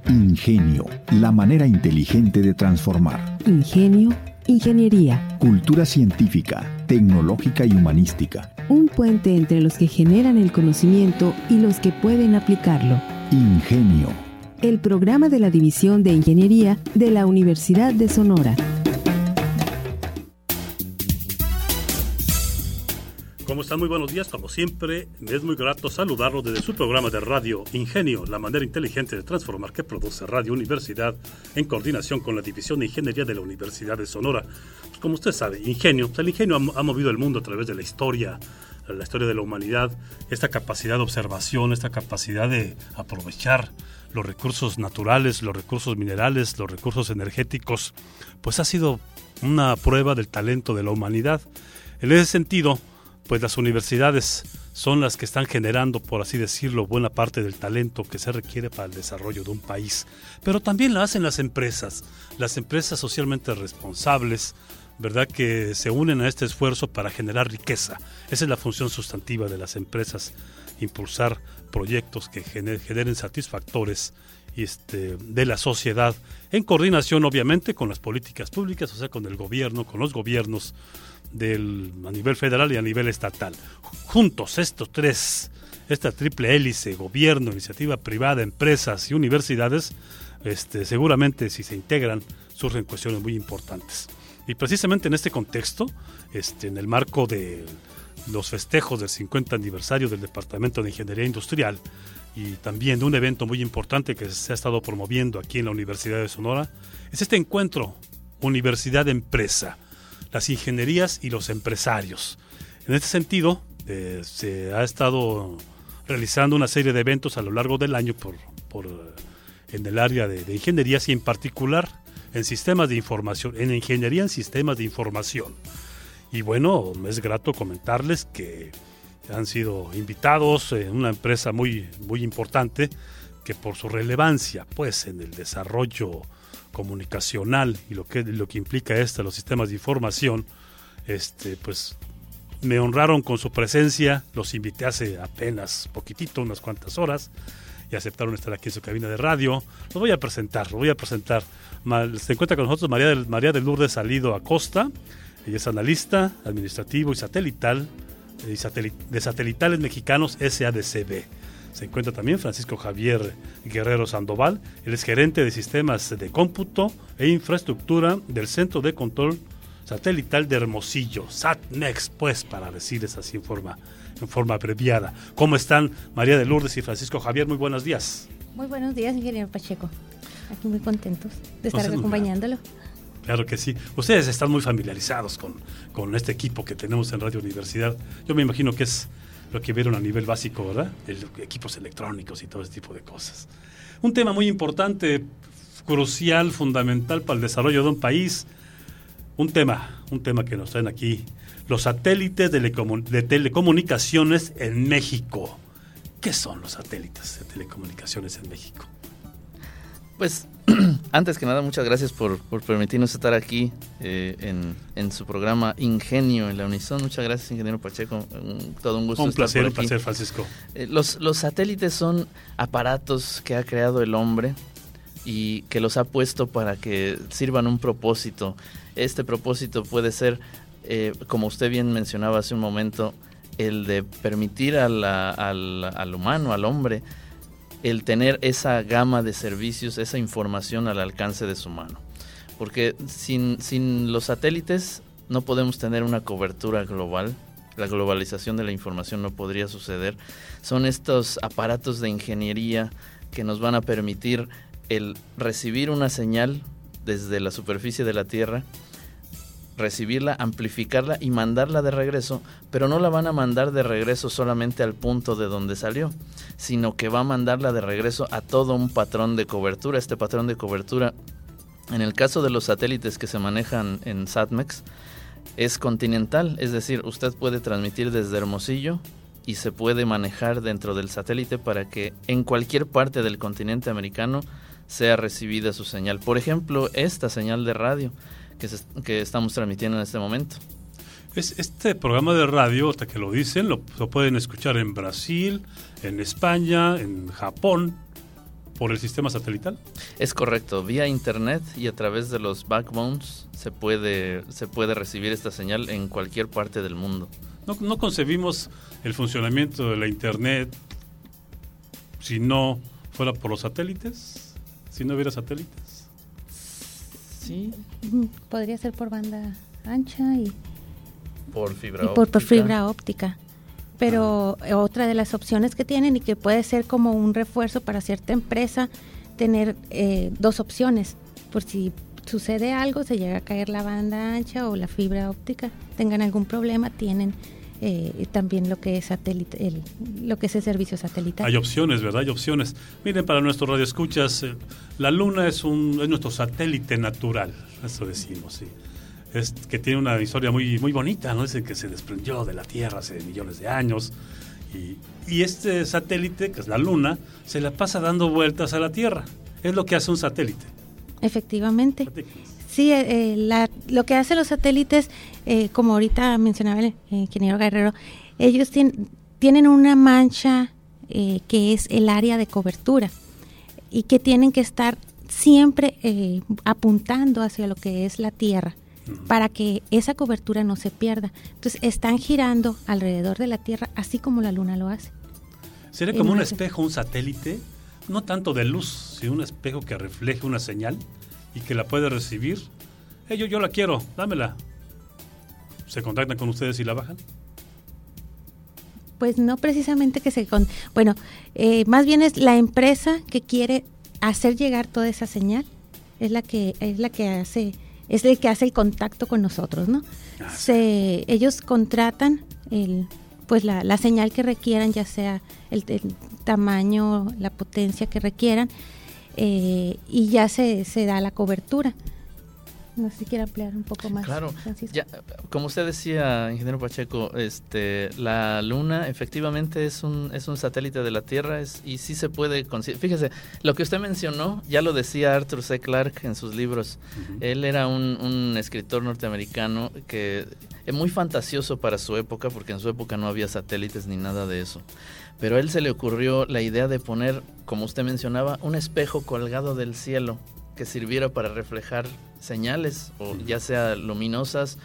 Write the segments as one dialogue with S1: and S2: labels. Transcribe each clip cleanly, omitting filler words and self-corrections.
S1: Ingenio, la manera inteligente de transformar.
S2: Ingenio, ingeniería.
S1: Cultura científica, tecnológica y humanística.
S2: Un puente entre los que generan el conocimiento y los que pueden aplicarlo.
S1: Ingenio.
S2: El programa de la División de Ingeniería de la Universidad de Sonora.
S3: ¿Cómo están? Muy buenos días. Como siempre, me es muy grato saludarlos desde su programa de radio Ingenio, la manera inteligente de transformar, que produce Radio Universidad en coordinación con la División de Ingeniería de la Universidad de Sonora. Pues como usted sabe, Ingenio, el ingenio ha movido el mundo a través de la historia de la humanidad, esta capacidad de observación, esta capacidad de aprovechar los recursos naturales, los recursos minerales, los recursos energéticos, pues ha sido una prueba del talento de la humanidad. En ese sentido, pues las universidades son las que están generando, por así decirlo, buena parte del talento que se requiere para el desarrollo de un país. Pero también lo hacen las empresas socialmente responsables, ¿verdad?, que se unen a este esfuerzo para generar riqueza. Esa es la función sustantiva de las empresas, impulsar proyectos que generen satisfactores de la sociedad, en coordinación obviamente con las políticas públicas, o sea, con el gobierno, con los gobiernos a nivel federal y a nivel estatal. Juntos estos tres, esta triple hélice, gobierno, iniciativa privada, empresas y universidades, seguramente si se integran surgen cuestiones muy importantes. Y precisamente en este contexto, en el marco de los festejos del 50 aniversario del Departamento de Ingeniería Industrial y también de un evento muy importante que se ha estado promoviendo aquí en la Universidad de Sonora, es este encuentro Universidad-Empresa, las ingenierías y los empresarios. En este sentido, se ha estado realizando una serie de eventos a lo largo del año en el área de ingenierías y en particular en sistemas de información, en ingeniería en sistemas de información. Y bueno, es grato comentarles que han sido invitados una empresa muy, muy importante que por su relevancia pues en el desarrollo comunicacional y lo que implica los sistemas de información, pues me honraron con su presencia. Los invité hace apenas poquitito, unas cuantas horas, y aceptaron estar aquí en su cabina de radio. Lo voy a presentar. Se encuentra con nosotros María de Lourdes Salido Acosta. Ella es analista administrativo y satelital de Satelitales Mexicanos SADCB. Se encuentra también Francisco Javier Guerrero Sandoval. Él es gerente de sistemas de cómputo e infraestructura del Centro de Control Satelital de Hermosillo, SatNex, pues, para decirles así en forma abreviada. ¿Cómo están María de Lourdes y Francisco Javier? Muy buenos días.
S4: Muy buenos días, ingeniero Pacheco. Aquí muy contentos de estar acompañándolo.
S3: Claro que sí. Ustedes están muy familiarizados con este equipo que tenemos en Radio Universidad. Yo me imagino que es lo que vieron a nivel básico, ¿verdad? Equipos electrónicos y todo ese tipo de cosas. Un tema muy importante, crucial, fundamental para el desarrollo de un país. Un tema que nos traen aquí, los satélites de telecomunicaciones en México. ¿Qué son los satélites de telecomunicaciones en México?
S5: Pues, antes que nada, muchas gracias por permitirnos estar aquí en su programa Ingenio en la Unison. Muchas gracias, ingeniero Pacheco. Todo un gusto estar por aquí. Un placer, Francisco. Los satélites son aparatos que ha creado el hombre y que los ha puesto para que sirvan un propósito. Este propósito puede ser, como usted bien mencionaba hace un momento, el de permitir al humano, al hombre, el tener esa gama de servicios, esa información al alcance de su mano. Porque sin los satélites no podemos tener una cobertura global. La globalización de la información no podría suceder. Son estos aparatos de ingeniería que nos van a permitir el recibir una señal desde la superficie de la Tierra, recibirla, amplificarla y mandarla de regreso, pero no la van a mandar de regreso solamente al punto de donde salió, sino que va a mandarla de regreso a todo un patrón de cobertura. Este patrón de cobertura, en el caso de los satélites que se manejan en SatMex, es continental, es decir, usted puede transmitir desde Hermosillo y se puede manejar dentro del satélite para que en cualquier parte del continente americano sea recibida su señal. Por ejemplo, esta señal de radio que estamos transmitiendo en este momento.
S3: Este programa de radio, hasta que lo dicen, lo pueden escuchar en Brasil, en España, en Japón, por el sistema satelital.
S5: Es correcto, vía internet y a través de los backbones se puede recibir esta señal en cualquier parte del mundo.
S3: No concebimos el funcionamiento de la internet si no fuera por los satélites, si no hubiera satélites.
S5: Sí.
S4: Podría ser por banda ancha y
S5: por fibra
S4: óptica. Por fibra óptica. Pero otra de las opciones que tienen y que puede ser como un refuerzo para cierta empresa, tener 2 opciones. Por si sucede algo, se llega a caer la banda ancha o la fibra óptica, tengan algún problema, tienen también lo que es satélite, lo que es el servicio satelital.
S3: Hay opciones, ¿verdad? Hay opciones. Miren, para nuestros radioescuchas, la Luna es nuestro satélite natural, eso decimos, sí. Es que tiene una historia muy, muy bonita, ¿no? Es el que se desprendió de la Tierra hace millones de años. Y este satélite, que es la Luna, se la pasa dando vueltas a la Tierra. Es lo que hace un satélite.
S4: Efectivamente. Sí, lo que hacen los satélites, como ahorita mencionaba el ingeniero Guerrero, ellos tienen una mancha que es el área de cobertura y que tienen que estar siempre apuntando hacia lo que es la Tierra, para que esa cobertura no se pierda. Entonces están girando alrededor de la Tierra, así como la Luna lo hace.
S3: ¿Sería como un espejo, un satélite? No tanto de luz, sino un espejo que refleje una señal y que la puede recibir. Yo la quiero, dámela. ¿Se contactan con ustedes y la bajan?
S4: Pues no precisamente más bien es la empresa que quiere hacer llegar toda esa señal, es la que hace... Es el que hace el contacto con nosotros, ¿no? Ellos contratan la señal que requieran, ya sea el tamaño, la potencia que requieran, y ya se da la cobertura. No sé si quiere ampliar un poco más.
S5: Claro,
S4: Francisco.
S5: Ya, como usted decía, ingeniero Pacheco, la Luna efectivamente es un satélite de la Tierra y sí se puede considerar. Fíjese, lo que usted mencionó ya lo decía Arthur C. Clarke en sus libros. Uh-huh. Él era un escritor norteamericano que es muy fantasioso para su época, porque en su época no había satélites ni nada de eso. Pero a él se le ocurrió la idea de poner, como usted mencionaba, un espejo colgado del cielo que sirviera para reflejar señales, o ya sea luminosas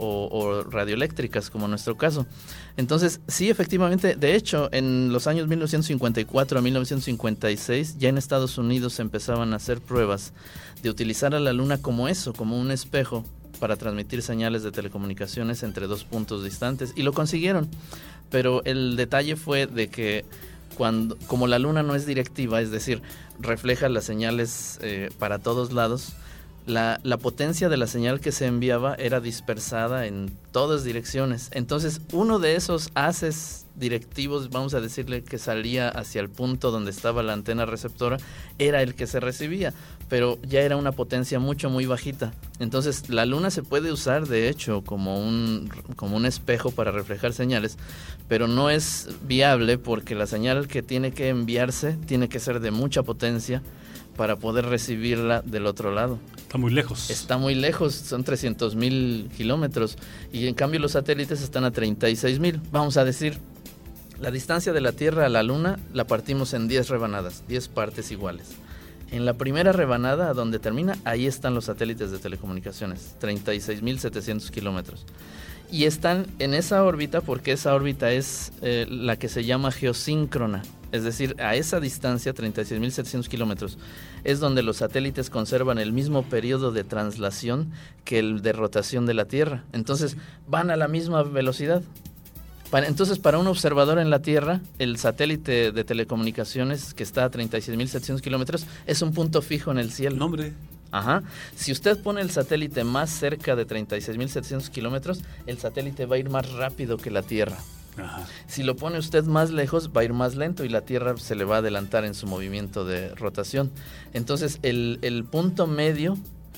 S5: o radioeléctricas, como en nuestro caso. Entonces, sí, efectivamente, de hecho, en los años 1954 a 1956, ya en Estados Unidos se empezaban a hacer pruebas de utilizar a la Luna como eso, como un espejo para transmitir señales de telecomunicaciones entre 2 puntos distantes, y lo consiguieron. Pero el detalle fue de que como la Luna no es directiva, es decir, refleja las señales para todos lados, la potencia de la señal que se enviaba era dispersada en todas direcciones. Entonces, uno de esos haces directivos, vamos a decirle, que salía hacia el punto donde estaba la antena receptora, era el que se recibía, pero ya era una potencia muy bajita. Entonces, la Luna se puede usar, de hecho, como un espejo para reflejar señales, pero no es viable porque la señal que tiene que enviarse tiene que ser de mucha potencia para poder recibirla del otro lado.
S3: Está muy lejos.
S5: Está muy lejos, son 300,000 kilómetros, y en cambio los satélites están a 36,000. Vamos a decir, la distancia de la Tierra a la Luna la partimos en 10 rebanadas, 10 partes iguales. En la primera rebanada, a donde termina, ahí están los satélites de telecomunicaciones, 36,700 kilómetros. Y están en esa órbita porque esa órbita es la que se llama geosíncrona. Es decir, a esa distancia, 36,700 kilómetros, es donde los satélites conservan el mismo periodo de traslación que el de rotación de la Tierra. Entonces, van a la misma velocidad. Entonces, para un observador en la Tierra, el satélite de telecomunicaciones que está a 36,700 kilómetros es un punto fijo en el cielo.
S3: ¡Nombre!
S5: Ajá. Si usted pone el satélite más cerca de 36,700 kilómetros, el satélite va a ir más rápido que la Tierra.
S3: Ajá.
S5: Si lo pone usted más lejos, va a ir más lento y la Tierra se le va a adelantar en su movimiento de rotación. Entonces, el punto medio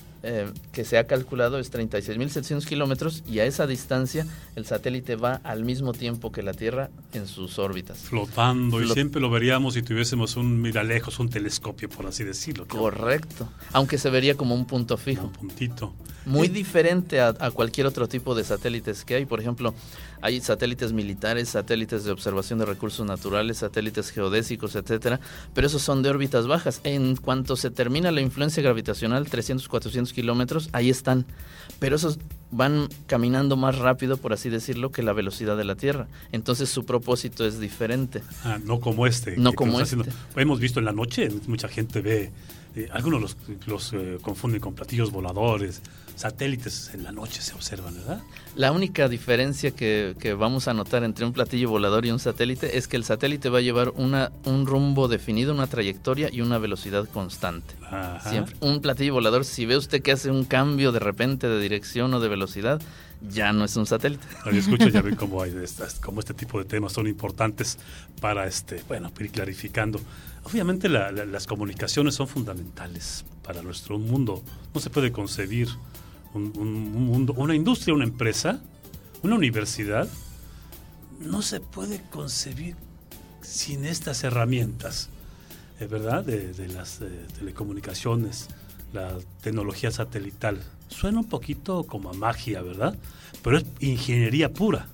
S5: que se ha calculado es 36,700 kilómetros, y a esa distancia el satélite va al mismo tiempo que la Tierra en sus órbitas.
S3: Flotando, y siempre lo veríamos si tuviésemos un miralejos, un telescopio, por así decirlo.
S5: Correcto, aunque se vería como un punto fijo.
S3: Un puntito.
S5: Muy diferente a cualquier otro tipo de satélites que hay. Por ejemplo, Hay satélites militares, satélites de observación de recursos naturales, satélites geodésicos, etcétera, pero esos son de órbitas bajas. En cuanto se termina la influencia gravitacional, 300, 400 kilómetros, ahí están. Pero esos van caminando más rápido, por así decirlo, que la velocidad de la Tierra. Entonces su propósito es diferente.
S3: No como este.
S5: No como este.
S3: Hemos visto en la noche, mucha gente ve, algunos los confunden con platillos voladores, satélites en la noche se observan, ¿verdad?
S5: La única diferencia que vamos a notar entre un platillo volador y un satélite es que el satélite va a llevar un rumbo definido, una trayectoria y una velocidad constante.
S3: Ajá.
S5: Siempre. Un platillo volador, si ve usted que hace un cambio de repente de dirección o de velocidad, ya no es un satélite.
S3: Yo escucho, ya ven cómo este tipo de temas son importantes para ir clarificando. Obviamente las comunicaciones son fundamentales para nuestro mundo. No se puede concebir un mundo, una industria, una empresa, una universidad, no se puede concebir sin estas herramientas, ¿verdad? De las telecomunicaciones, la tecnología satelital. Suena un poquito como a magia, ¿verdad? Pero es ingeniería pura.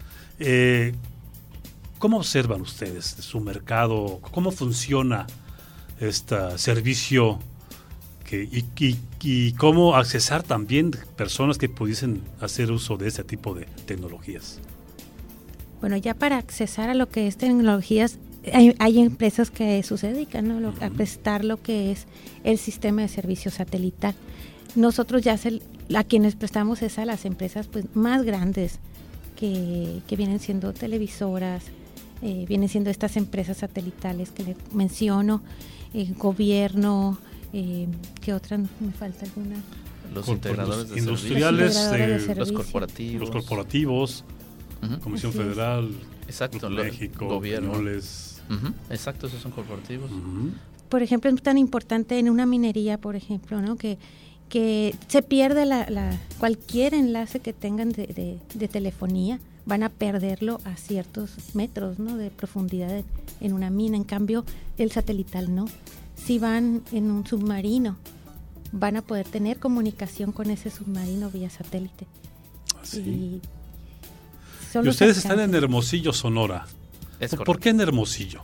S3: ¿Cómo observan ustedes su mercado? ¿Cómo funciona este servicio? Y cómo accesar también personas que pudiesen hacer uso de ese tipo de tecnologías.
S4: Bueno, ya para accesar a lo que es tecnologías, hay empresas que se dedican, ¿no? A prestar lo que es el sistema de servicio satelital. Nosotros a quienes prestamos es a las empresas pues más grandes que vienen siendo televisoras, vienen siendo estas empresas satelitales que le menciono, gobierno. ¿Qué otra? ¿Me falta alguna?
S5: Los integradores de
S3: industriales,
S5: los corporativos.
S3: Los corporativos, Comisión Federal,
S5: exacto,
S3: México,
S5: gobierno.
S3: Exacto,
S5: esos son corporativos.
S4: Por ejemplo, es tan importante en una minería, por ejemplo, ¿no? Que se pierde cualquier enlace que tengan de telefonía, van a perderlo a ciertos metros, ¿no? De profundidad en una mina. En cambio, el satelital no. Si van en un submarino, van a poder tener comunicación con ese submarino vía satélite.
S3: ¿Sí? Y ustedes están en Hermosillo, Sonora. ¿Por qué en Hermosillo?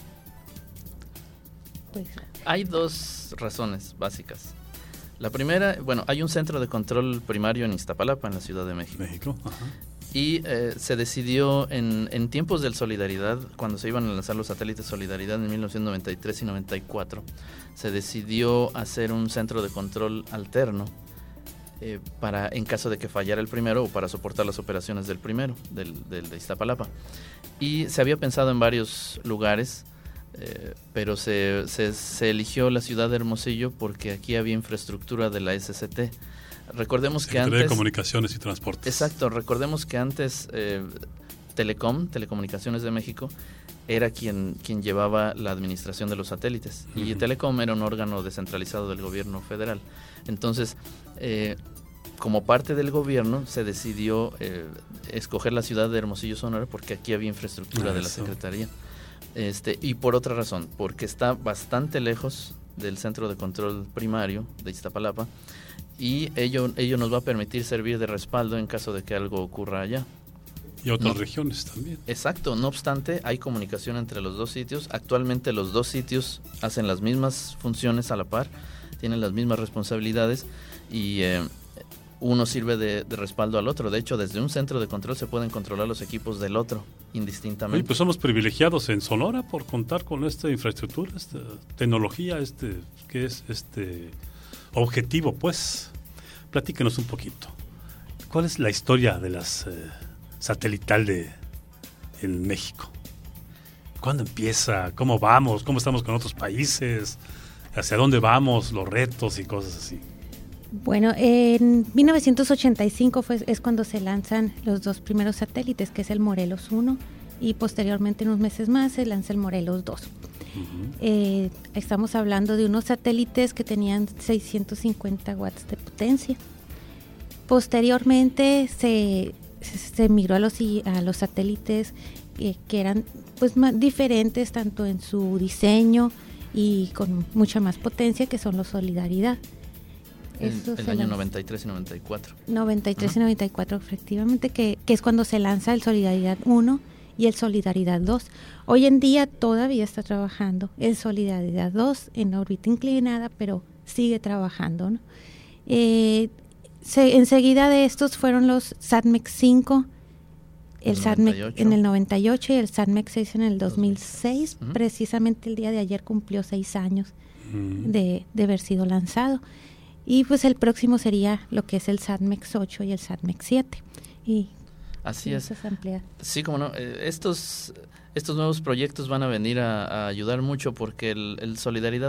S4: Pues,
S5: hay dos razones básicas. La primera, hay un centro de control primario en Iztapalapa, en la Ciudad de México. Ajá. Y se decidió en tiempos del Solidaridad, cuando se iban a lanzar los satélites Solidaridad en 1993 y 94, se decidió hacer un centro de control alterno para, en caso de que fallara el primero, o para soportar las operaciones del primero, del de Iztapalapa. Y se había pensado en varios lugares, pero se eligió la ciudad de Hermosillo porque aquí había infraestructura de la SCT. Recordemos que antes...
S3: Telecomunicaciones y Transportes.
S5: Exacto, recordemos que antes Telecomunicaciones de México, era quien llevaba la administración de los satélites. Y Telecom era un órgano descentralizado del gobierno federal. Entonces, como parte del gobierno, se decidió escoger la ciudad de Hermosillo, Sonora, porque aquí había infraestructura de la Secretaría. Y por otra razón, porque está bastante lejos del centro de control primario de Iztapalapa, y ello nos va a permitir servir de respaldo en caso de que algo ocurra allá.
S3: Y otras regiones también.
S5: Exacto, no obstante, hay comunicación entre los dos sitios. Actualmente los dos sitios hacen las mismas funciones a la par, tienen las mismas responsabilidades, y uno sirve de respaldo al otro. De hecho, desde un centro de control se pueden controlar los equipos del otro indistintamente.
S3: Oye, pues somos privilegiados en Sonora por contar con esta infraestructura, esta tecnología, que es objetivo, pues. Platíquenos un poquito. ¿Cuál es la historia de las satelital en México? ¿Cuándo empieza? ¿Cómo vamos? ¿Cómo estamos con otros países? ¿Hacia dónde vamos? Los retos y cosas así.
S4: Bueno, en 1985 es cuando se lanzan los dos primeros satélites, que es el Morelos 1, y posteriormente, unos meses más, se lanza el Morelos 2. Estamos hablando de unos satélites que tenían 650 watts de potencia. Posteriormente se migró a los satélites que eran pues más diferentes, tanto en su diseño y con mucha más potencia, que son los Solidaridad.
S5: El año 93 y 94.
S4: 93 y 94, efectivamente, que es cuando se lanza el Solidaridad 1 y el Solidaridad 2. Hoy en día todavía está trabajando el Solidaridad 2 en órbita inclinada, pero sigue trabajando, ¿no? Enseguida de estos fueron los SatMex 5, el SatMex en el 98 y el SatMex 6 en el 2006. Precisamente el día de ayer cumplió 6 años de haber sido lanzado. Y pues el próximo sería lo que es el SatMex 8 y el SatMex 7. Y
S5: así es. Sí, como no, estos nuevos proyectos van a venir a ayudar mucho porque el Solidaridad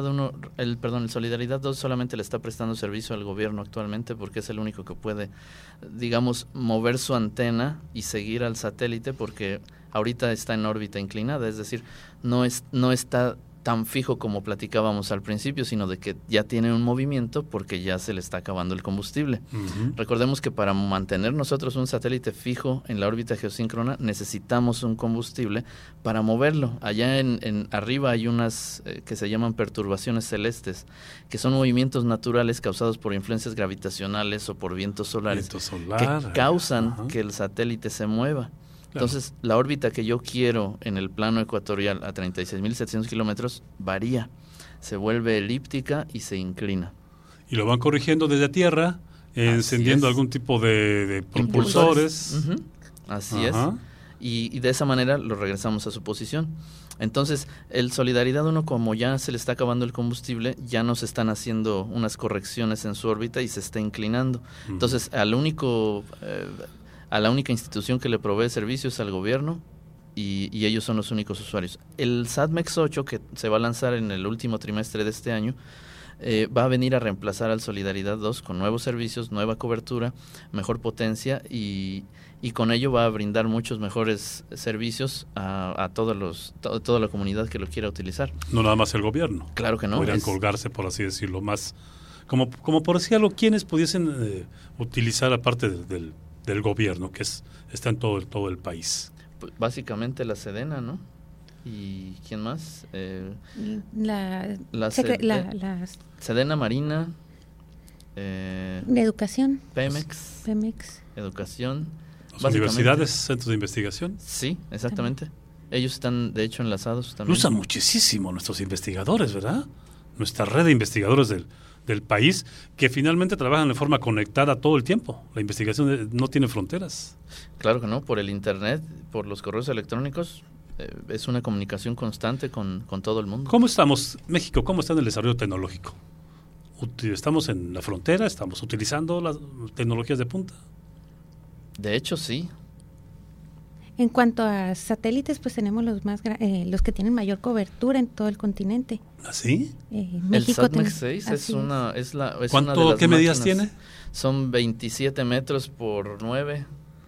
S5: 2 solamente le está prestando servicio al gobierno actualmente porque es el único que puede, digamos, mover su antena y seguir al satélite porque ahorita está en órbita inclinada, es decir, no está tan fijo como platicábamos al principio, sino de que ya tiene un movimiento porque ya se le está acabando el combustible. Recordemos que para mantener nosotros un satélite fijo en la órbita geosíncrona necesitamos un combustible para moverlo. Allá en arriba hay unas que se llaman perturbaciones celestes, que son movimientos naturales causados por influencias gravitacionales o por vientos solares que causan que el satélite se mueva. Entonces, la órbita que yo quiero en el plano ecuatorial a 36.700 kilómetros varía, se vuelve elíptica y se inclina. Y
S3: lo van corrigiendo desde tierra, encendiendo algún tipo de propulsores.
S5: Así es. Y de esa manera lo regresamos a su posición. Entonces, el Solidaridad 1, como ya se le está acabando el combustible, ya nos están haciendo unas correcciones en su órbita y se está inclinando. Entonces, a la única institución que le provee servicios al gobierno y ellos son los únicos usuarios. El SatMex 8, que se va a lanzar en el último trimestre de este año, va a venir a reemplazar al Solidaridad 2 con nuevos servicios, nueva cobertura, mejor potencia y con ello va a brindar muchos mejores servicios a toda la comunidad que lo quiera utilizar.
S3: No nada más el gobierno.
S5: Claro que no.
S3: Podrían colgarse, por así decirlo, más como por decirlo, quienes pudiesen utilizar aparte del gobierno, que está en todo el país.
S5: Pues básicamente la Sedena, ¿no? ¿Y quién más?
S4: La
S5: Sedena Marina.
S4: De Educación.
S5: Pemex. Educación.
S3: Las universidades, centros de investigación.
S5: Sí, exactamente. Ellos están, de hecho, enlazados también.
S3: Usan muchísimo nuestros investigadores, ¿verdad? Nuestra red de investigadores del país, que finalmente trabajan de forma conectada todo el tiempo. La investigación no tiene fronteras.
S5: Claro que no, por el internet, por los correos electrónicos, es una comunicación constante con todo el mundo.
S3: ¿Cómo estamos, México, cómo está en el desarrollo tecnológico? ¿Estamos en la frontera? ¿Estamos utilizando las tecnologías de punta?
S5: De hecho, sí.
S4: En cuanto a satélites, pues tenemos los que tienen mayor cobertura en todo el continente.
S3: ¿Ah, sí?
S5: México el SatMex 6 es una de las
S3: ¿Qué medidas tiene?
S5: Son 27 metros por 9.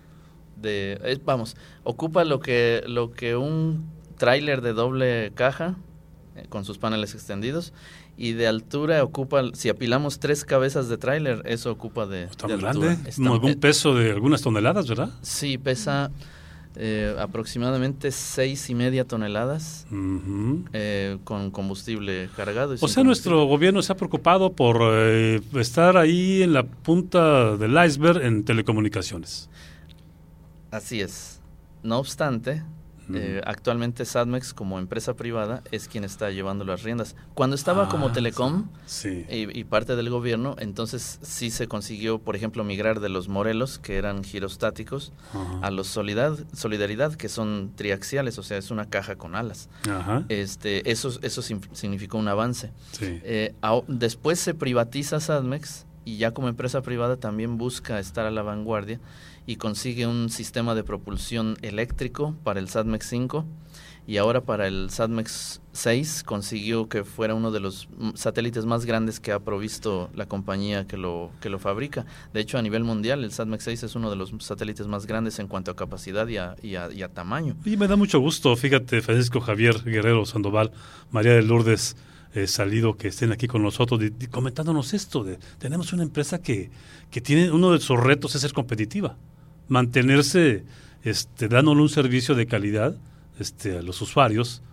S5: Ocupa lo que un tráiler de doble caja con sus paneles extendidos, y de altura ocupa, si apilamos 3 cabezas de tráiler, eso ocupa de
S3: ¿Está muy grande? ¿Algún peso de algunas toneladas, verdad?
S5: Sí, pesa aproximadamente 6.5 toneladas con combustible cargado.
S3: O sea, nuestro gobierno se ha preocupado por estar ahí en la punta del iceberg en telecomunicaciones.
S5: Así es. No obstante, actualmente SatMex, como empresa privada, es quien está llevando las riendas. Cuando estaba como Telecom y parte del gobierno, entonces sí se consiguió, por ejemplo, migrar de los Morelos, que eran girostáticos, a los Solidaridad, que son triaxiales, o sea, es una caja con alas. Eso significó un avance. Sí. Después se privatiza SatMex y ya como empresa privada también busca estar a la vanguardia y consigue un sistema de propulsión eléctrico para el SatMex 5 y ahora para el SatMex 6 consiguió que fuera uno de los satélites más grandes que ha provisto la compañía que lo fabrica. De hecho, a nivel mundial, el SatMex 6 es uno de los satélites más grandes en cuanto a capacidad y a tamaño.
S3: Y me da mucho gusto, fíjate, Francisco Javier Guerrero Sandoval, María de Lourdes Salido, que estén aquí con nosotros comentándonos esto. Tenemos una empresa que tiene, uno de sus retos es ser competitiva, mantenerse dándole un servicio de calidad a los usuarios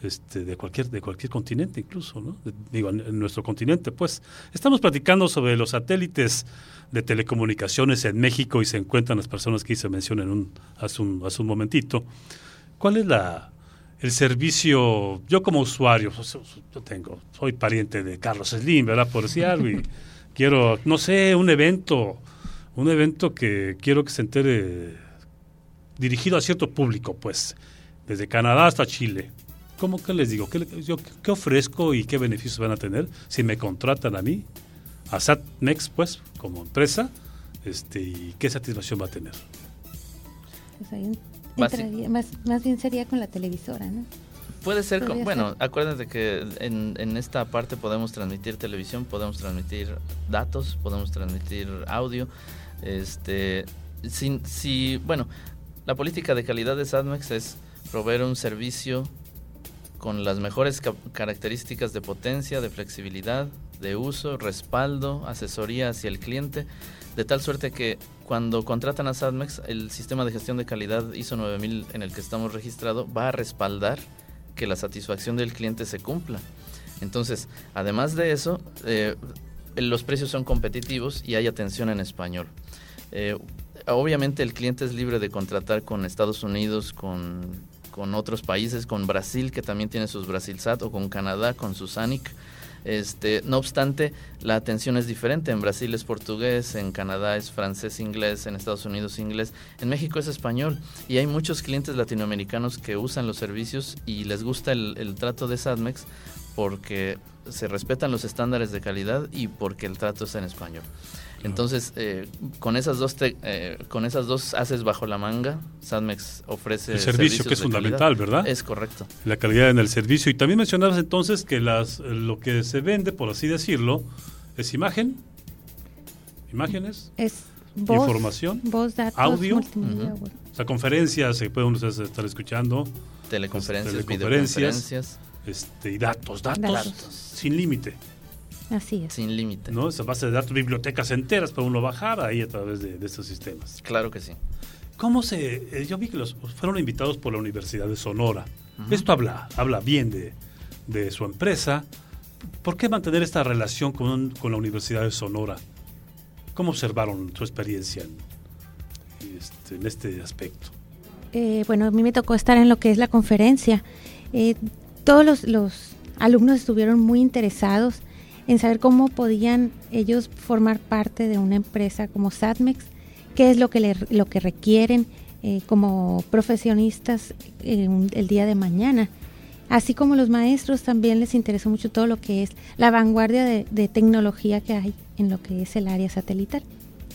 S3: de cualquier continente incluso, ¿no? En nuestro continente, pues. Estamos platicando sobre los satélites de telecomunicaciones en México y se encuentran las personas que hice mención hace un momentito. ¿Cuál es el servicio? Yo como usuario, soy pariente de Carlos Slim, ¿verdad? Por decir algo, y quiero, no sé, un evento que quiero que se entere, dirigido a cierto público, pues, desde Canadá hasta Chile. ¿Cómo que les digo? ¿Qué ofrezco y qué beneficios van a tener si me contratan a mí, a Satmex, pues, como empresa, y qué satisfacción va a tener?
S4: Pues ahí entraría, más bien sería con la televisora, ¿no?
S5: Puede ser, bueno, acuérdense que en esta parte podemos transmitir televisión, podemos transmitir datos, podemos transmitir audio. Bueno, la política de calidad de Satmex es proveer un servicio con las mejores características de potencia, de flexibilidad, de uso, respaldo, asesoría hacia el cliente, de tal suerte que cuando contratan a Satmex, el sistema de gestión de calidad ISO 9000 en el que estamos registrados va a respaldar que la satisfacción del cliente se cumpla. Entonces, además de eso, los precios son competitivos y hay atención en español. Obviamente el cliente es libre de contratar con Estados Unidos, con otros países, con Brasil, que también tiene sus Brasilsat, o con Canadá, con su SANIC. No obstante, la atención es diferente. En Brasil es portugués, en Canadá es francés, inglés, en Estados Unidos inglés, en México es español. Y hay muchos clientes latinoamericanos que usan los servicios y les gusta el trato de Satmex porque se respetan los estándares de calidad y porque el trato está en español. Entonces, con esas dos haces bajo la manga, Satmex ofrece
S3: el servicio, que es fundamental, ¿verdad?
S5: Es correcto. La
S3: calidad en el servicio. Y también mencionabas entonces que lo que se vende, por así decirlo, es imágenes,
S4: es voz,
S3: información,
S4: voz, datos,
S3: audio,
S4: multimedia,
S3: o sea, conferencias se pueden ustedes estar escuchando,
S5: teleconferencias, videoconferencias,
S3: y datos sin límite.
S4: Así es.
S5: Sin límite.
S3: ¿No? Esa base de datos, bibliotecas enteras para uno bajar ahí a través de estos sistemas.
S5: Claro que sí.
S3: Yo vi que fueron invitados por la Universidad de Sonora. Uh-huh. Esto habla bien de su empresa. ¿Por qué mantener esta relación con la Universidad de Sonora? ¿Cómo observaron su experiencia en este aspecto?
S4: Bueno, a mí me tocó estar en lo que es la conferencia. Todos los alumnos estuvieron muy interesados en saber cómo podían ellos formar parte de una empresa como Satmex, qué es lo que requieren como profesionistas el día de mañana. Así como los maestros, también les interesó mucho todo lo que es la vanguardia de tecnología que hay en lo que es el área satelital.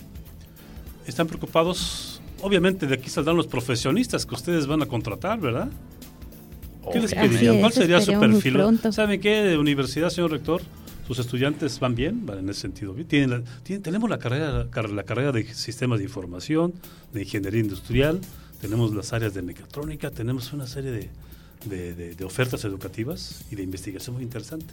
S3: ¿Están preocupados? Obviamente de aquí saldrán los profesionistas que ustedes van a contratar, ¿verdad? ¿Qué les pedirían? ¿Cuál sería su perfil? ¿Saben qué, universidad, señor rector? ¿Sus estudiantes van bien? ¿Van en ese sentido bien? Tenemos la carrera de sistemas de información, de ingeniería industrial, tenemos las áreas de mecatrónica, tenemos una serie de ofertas educativas y de investigación muy interesante.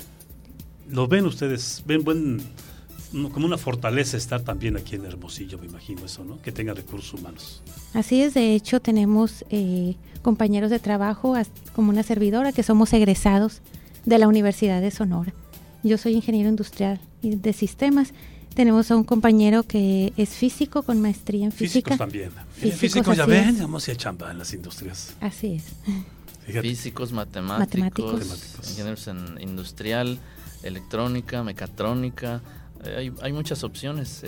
S3: ¿Lo ven ustedes? ¿Ven como una fortaleza estar también aquí en Hermosillo, me imagino eso, ¿no? Que tenga recursos humanos.
S4: Así es, de hecho tenemos compañeros de trabajo como una servidora que somos egresados de la Universidad de Sonora. Yo soy ingeniero industrial y de sistemas. Tenemos a un compañero que es físico con maestría en física.
S3: Físicos también. Físicos ya ven, vamos a chamba en las industrias.
S4: Así es.
S3: Fíjate.
S5: Físicos, matemáticos, ingenieros en industrial, electrónica, mecatrónica. Hay muchas opciones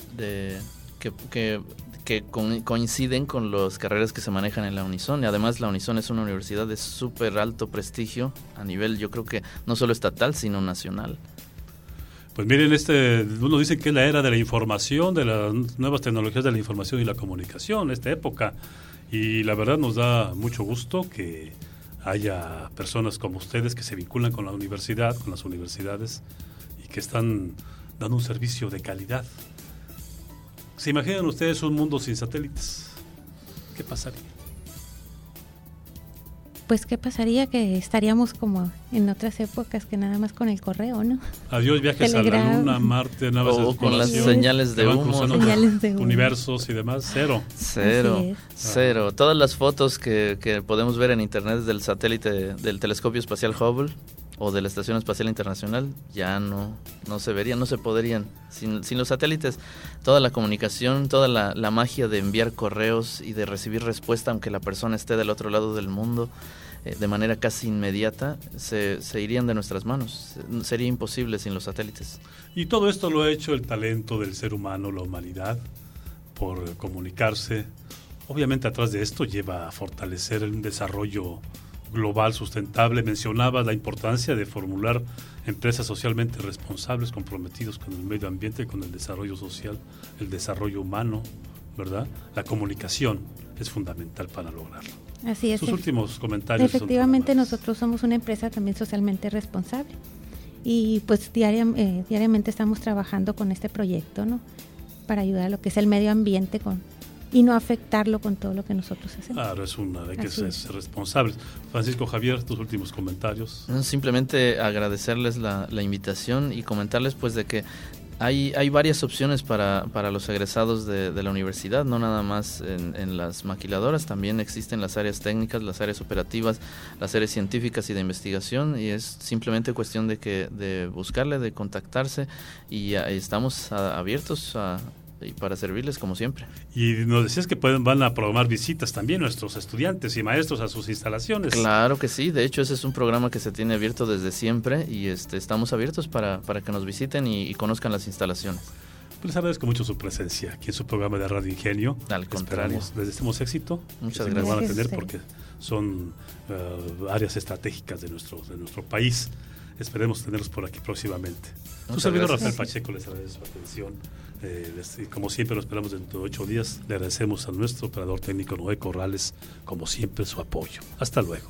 S5: que coinciden con las carreras que se manejan en la Unison. Y además la Unison es una universidad de súper alto prestigio a nivel, yo creo que no solo estatal, sino nacional.
S3: Pues miren, uno dice que es la era de la información, de las nuevas tecnologías de la información y la comunicación, esta época. Y la verdad nos da mucho gusto que haya personas como ustedes que se vinculan con la universidad, con las universidades, y que están dando un servicio de calidad. ¿Se imaginan ustedes un mundo sin satélites? ¿Qué pasaría?
S4: pues ¿qué pasaría? Que estaríamos como en otras épocas, que nada más con el correo, ¿no?
S3: Adiós viajes a la Luna, Marte, naves de
S5: exploración, con las señales de humo,
S3: universos y demás,
S5: cero. Todas las fotos que podemos ver en internet del satélite del telescopio espacial Hubble o de la Estación Espacial Internacional ya no se verían, no se podrían. Sin los satélites, toda la comunicación, toda la magia de enviar correos y de recibir respuesta, aunque la persona esté del otro lado del mundo, de manera casi inmediata, se irían de nuestras manos. Sería imposible sin los satélites.
S3: Y todo esto lo ha hecho el talento del ser humano, la humanidad, por comunicarse. Obviamente atrás de esto lleva a fortalecer un desarrollo global sustentable. Mencionaba la importancia de formular empresas socialmente responsables, comprometidos con el medio ambiente, con el desarrollo social, el desarrollo humano, ¿verdad? La comunicación es fundamental para lograrlo.
S4: Así es.
S3: Sus últimos comentarios.
S4: Efectivamente, nosotros somos una empresa también socialmente responsable y pues diariamente estamos trabajando con este proyecto, ¿no? Para ayudar a lo que es el medio ambiente y no afectarlo con todo lo que nosotros hacemos.
S3: Claro, hay que ser responsables. Francisco Javier, tus últimos comentarios.
S5: Simplemente agradecerles la invitación y comentarles pues de que hay varias opciones para los egresados de la universidad, no nada más en las maquiladoras, también existen las áreas técnicas, las áreas operativas, las áreas científicas y de investigación, y es simplemente cuestión de buscarle, de contactarse, y estamos abiertos y para servirles como siempre.
S3: Y nos decías que van a programar visitas también nuestros estudiantes y maestros a sus instalaciones.
S5: Claro que sí, de hecho ese es un programa que se tiene abierto desde siempre y estamos abiertos para que nos visiten y conozcan las instalaciones.
S3: Pues les agradezco mucho su presencia aquí en su programa de Radio Ingenio.
S5: Al contrario.
S3: Les deseamos éxito.
S5: Muchas gracias.
S3: Lo van a tener porque son áreas estratégicas de nuestro país. Esperemos tenerlos por aquí próximamente. Su servidor Rafael Pacheco les agradece su atención. Como siempre lo esperamos dentro de 8 días. Le agradecemos a nuestro operador técnico Noé Corrales, como siempre, su apoyo. Hasta luego.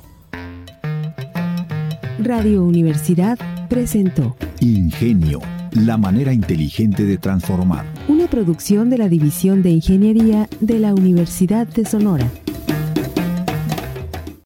S2: Radio Universidad presentó
S1: Ingenio, la manera inteligente de transformar.
S2: Una producción de la División de Ingeniería de la Universidad de Sonora.